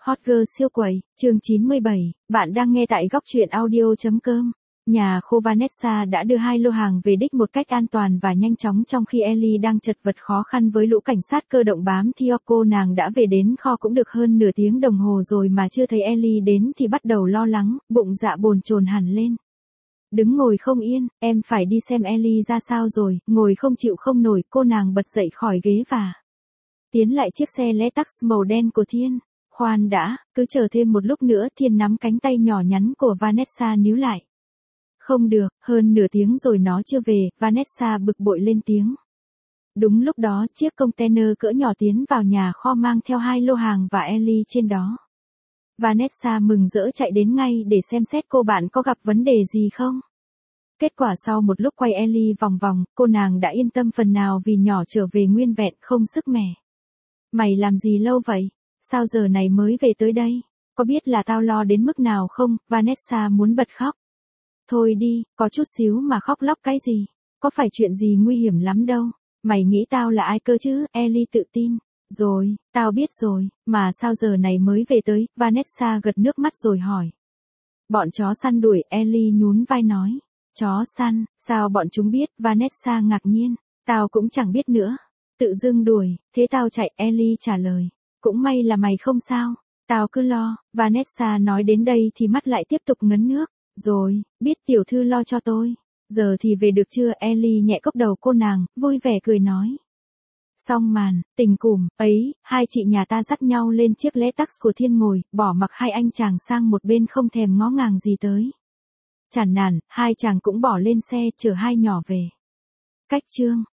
Hot Girl siêu quẩy, chương 97, bạn đang nghe tại góc truyện audio.com. Nhà khô Vanessa đã đưa 2 lô hàng về đích một cách an toàn và nhanh chóng trong khi Ellie đang chật vật khó khăn với lũ cảnh sát cơ động bám theo cô. Nàng đã về đến kho cũng được hơn nửa tiếng đồng hồ rồi mà chưa thấy Ellie đến thì bắt đầu lo lắng, bụng dạ bồn chồn hẳn lên. Đứng ngồi không yên, em phải đi xem Ellie ra sao rồi, ngồi không chịu không nổi, cô nàng bật dậy khỏi ghế và tiến lại chiếc xe Lexus màu đen của Thiên. Khoan đã, cứ chờ thêm một lúc nữa. Thiên nắm cánh tay nhỏ nhắn của Vanessa níu lại. Không được, hơn nửa tiếng rồi nó chưa về, Vanessa bực bội lên tiếng. Đúng lúc đó chiếc container cỡ nhỏ tiến vào nhà kho mang theo 2 lô hàng và Ellie trên đó. Vanessa mừng rỡ chạy đến ngay để xem xét cô bạn có gặp vấn đề gì không. Kết quả sau một lúc quay Ellie vòng vòng, cô nàng đã yên tâm phần nào vì nhỏ trở về nguyên vẹn không sức mẻ. Mày làm gì lâu vậy? Sao giờ này mới về tới đây? Có biết là tao lo đến mức nào không? Vanessa muốn bật khóc. Thôi đi, có chút xíu mà khóc lóc cái gì? Có phải chuyện gì nguy hiểm lắm đâu. Mày nghĩ tao là ai cơ chứ? Ellie tự tin. Rồi, tao biết rồi, mà sao giờ này mới về tới? Vanessa gật nước mắt rồi hỏi. Bọn chó săn đuổi, Ellie nhún vai nói. Chó săn, sao bọn chúng biết? Vanessa ngạc nhiên. Tao cũng chẳng biết nữa. Tự dưng đuổi, thế tao chạy, Ellie trả lời. Cũng may là mày không sao, tao cứ lo. Vanessa nói đến đây thì mắt lại tiếp tục ngấn nước. Rồi, biết tiểu thư lo cho tôi. Giờ thì về được chưa? Ellie nhẹ cốc đầu cô nàng, vui vẻ cười nói. Xong màn, tình cùm, ấy, 2 chị nhà ta dắt nhau lên chiếc Lexus của Thiên ngồi, bỏ mặc 2 anh chàng sang một bên không thèm ngó ngàng gì tới. Chán nản, 2 chàng cũng bỏ lên xe chở 2 nhỏ về. Cách chương.